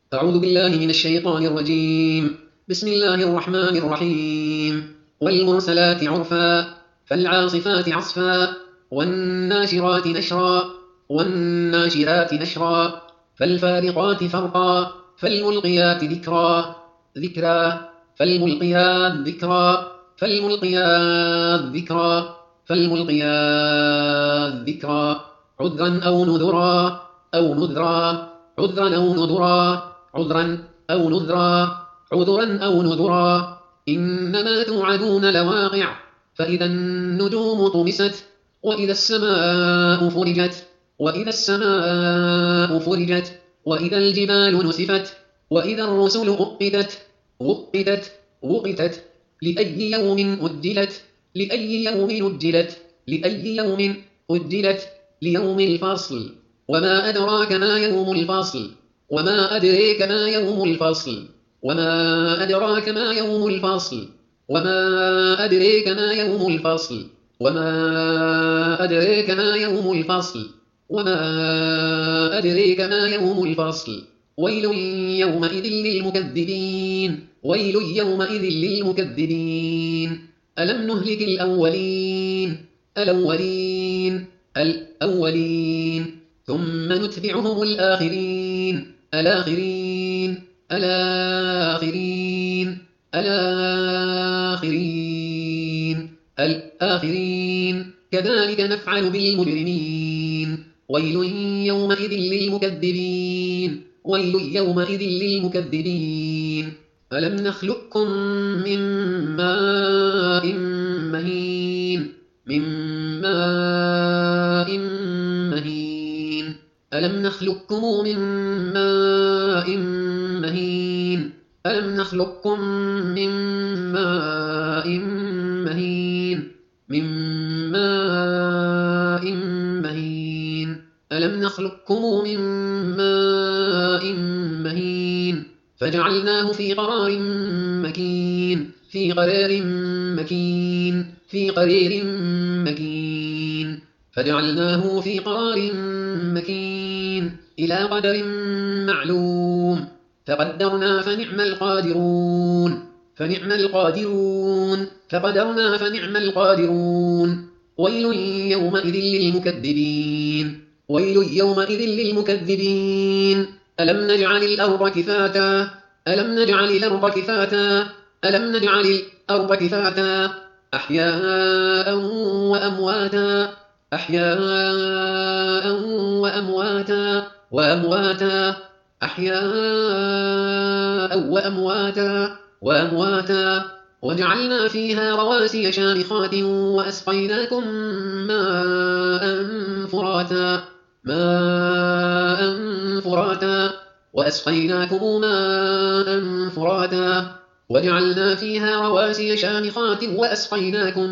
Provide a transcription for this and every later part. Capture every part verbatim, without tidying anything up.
أعوذ بالله من الشيطان الرجيم. بسم الله الرحمن الرحيم. والمرسلات عرفا فالعاصفات عصفا والناشرات نشرا والناشرات نشرا فالفارقات فرقا فالملقيات ذكرا ذكرا فالملقيات ذكرا فالملقيات ذكرا فالملقيات ذكرا عذرا أو نذرا أو نذرا عذرا أو نذرا عذرا أو نذرا عذرا أو نذرا إنما توعدون لواقع فإذا النجوم طمست وإذا السماء فرجت وإذا السماء فرجت وإذا الجبال نسفت وإذا الرسل أقتت أقتت أقتت لأي يوم أجلت لأي يوم أجلت لأي يوم أجلت ليوم الفصل وما أدراك ما يوم الفصل وما أدريك ما يوم الفصل وما أدراك ما يوم الفصل وما أدريك ما يوم الفصل وما أدريك ما يوم الفصل وما أدريك ما يوم الفصل ويل يومئذ للمكذبين ويل يومئذ للمكذبين ألم نهلك الأولين الأولين الأولين ثم نتبعهم الآخرين الآخرين الآخرين الآخرين الآخرين كذلك نفعل بالمجرمين ويل يومئذ للمكذبين ويل يومئذ للمكذبين ألم نخلقكم من ماء مهين من ماء مهين ألم نخلقكم من ماء مهين ألم نخلقكم من ماء مهين من ماء مهين ألم نخلقكم من ماء مهين فجعلناه في قرار مكين في قرار مكين في قرير مكين فجعلناه في قرار مكين إلى قدر معلوم فقدرنا فنعم القادرون فنعم القادرون فقدرنا فنعم القادرون ويل يومئذ للمكذبين ويل يومئذ للمكذبين ألم نجعل الأرض كفاتا ألم نجعل الأرض كفاتا ألم نجعل الأرض كفاتا أحياء وأمواتا أحياء وأمواتا وأمواتا أحياء وأمواتا وأمواتا وجعلنا فيها رواسي شامخات وأسقيناكم ماء فراتا ماء فراتا وأسقيناكم ماء فراتا وجعلنا فيها رواسي شامخات وأسقيناكم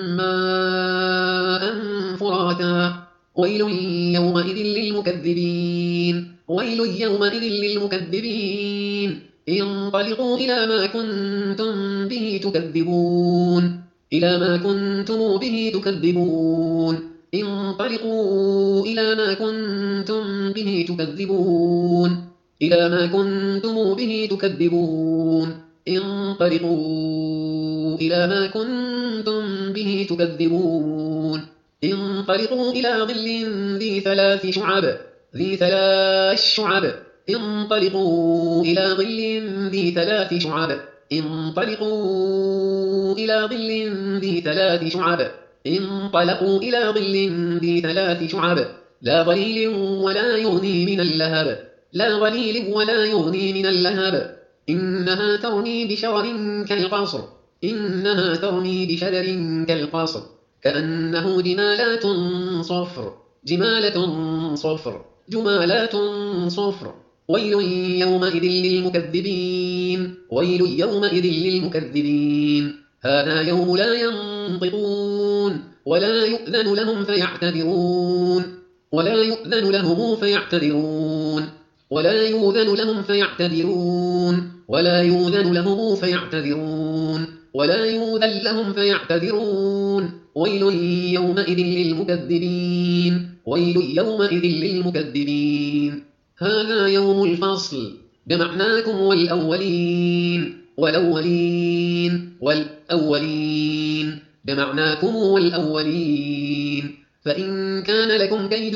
ماء فراتا ويل يومئذ للمكذبين ويل يومئذ للمكذبين انطلقوا إلى ما كنتم به تكذبون إلى ما كنتم به تكذبون انطلقوا إلى ما كنتم به تكذبون إلى ما كنتم به تكذبون انطلقوا إلى ما كنتم به تكذبون انطلقوا إلى ظل ذي ثلاث شعب ذي ثلاث شعب انطلقوا إلى ظل ذي ثلاث شعب انطلقوا إلى ظل ذي ثلاث شعب انطلقوا إلى ظل ذي ثلاث شعب لا ظليل ولا يغني من اللهب لا ظليل ولا يغني من اللهب إنها ترمي بشرر كالقصر إنها ترمي بشرر كالقصر كأنه جمالات صفر جمالة صفر جمالات صفر ويل يومئذ للمكذبين ويل يومئذ للمكذبين هذا يوم لا ينطقون ولا يؤذن لهم فيعتذرون ولا يؤذن لهم فيعتذرون ولا يؤذن لهم فيعتذرون ولا يؤذن لهم فيعتذرون ولا يؤذن لهم فيعتذرون ويل يومئذ للمكذبين ويل يومئذ للمكذبين هذا يوم الفصل جمعناكم والأولين والأولين والأولين جمعناكم والأولين فإن كان لكم كيد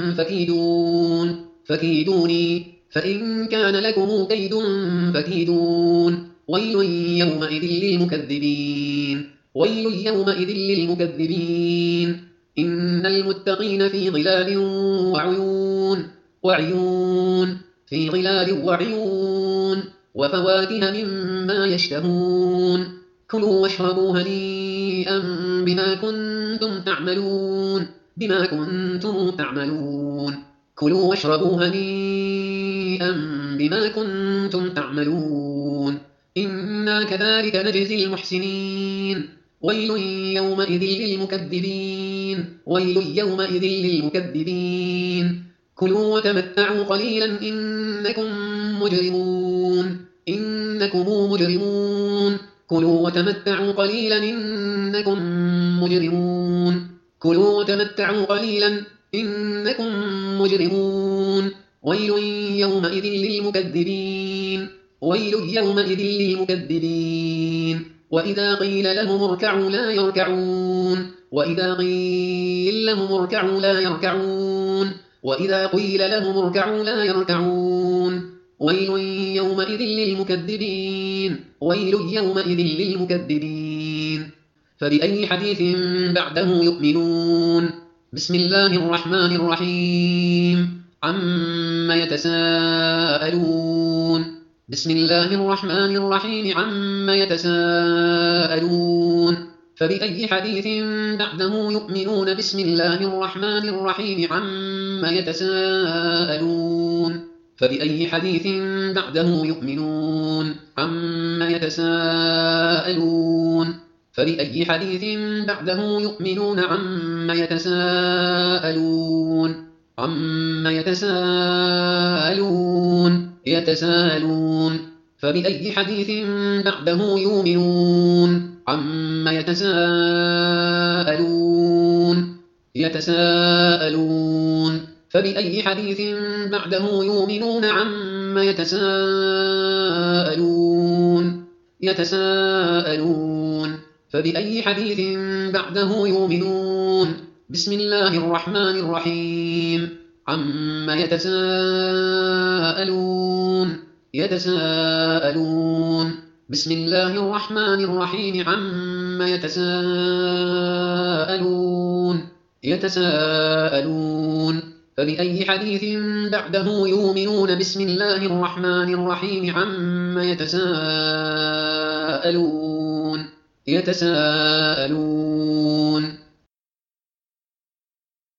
فكيدون فكيدوني فإن كان لكم كيد فكيدون ويل يومئذ للمكذبين ويل يومئذ للمكذبين إن المتقين في ظلال وعيون وعيون في ظلال وعيون وفواكه مما يشتهون كلوا واشربوا هنيئا بما كنتم تعملون بما كنتم تعملون كلوا واشربوا هنيئا بما كنتم تعملون إنا كذلك نجزي المحسنين ويل يومئذ للمكذبين ويل يومئذ للمكذبين كلوا وتمتعوا قليلا إنكم مجرمون إنكم مجرمون كلوا وتمتعوا قليلا إنكم مجرمون كلوا وتمتعوا قليلا إنكم مجرمون ويل يومئذ للمكذبين ويل يومئذ للمكذبين وإذا قيل لهم اركعوا لا يركعون وإذا قيل لهم اركعوا لا يركعون وإذا قيل لهم اركعوا لا يركعون ويل يومئذ للمكذبين ويل يومئذ للمكذبين فبأي حديث بعده يؤمنون بسم الله الرحمن الرحيم عما يتساءلون بسم الله الرحمن الرحيم عما يتساءلون فبأي حديث بعده يؤمنون بسم الله الرحمن الرحيم عما يتساءلون فبأي حديث بعده يؤمنون عما يتساءلون فبأي حديث بعده يؤمنون عما يتساءلون عما يتساءلون يتساءلون فبأي حديث بعده يؤمنون عما يتساءلون يتساءلون فبأي حديث بعده يؤمنون عما يتساءلون يتساءلون فبأي حديث بعده يؤمنون بسم الله الرحمن الرحيم عما يتساءلون يتساءلون بسم الله الرحمن الرحيم عما يتساءلون يتساءلون فبأي حديث بعده يؤمنون بسم الله الرحمن الرحيم عما يتساءلون يتساءلون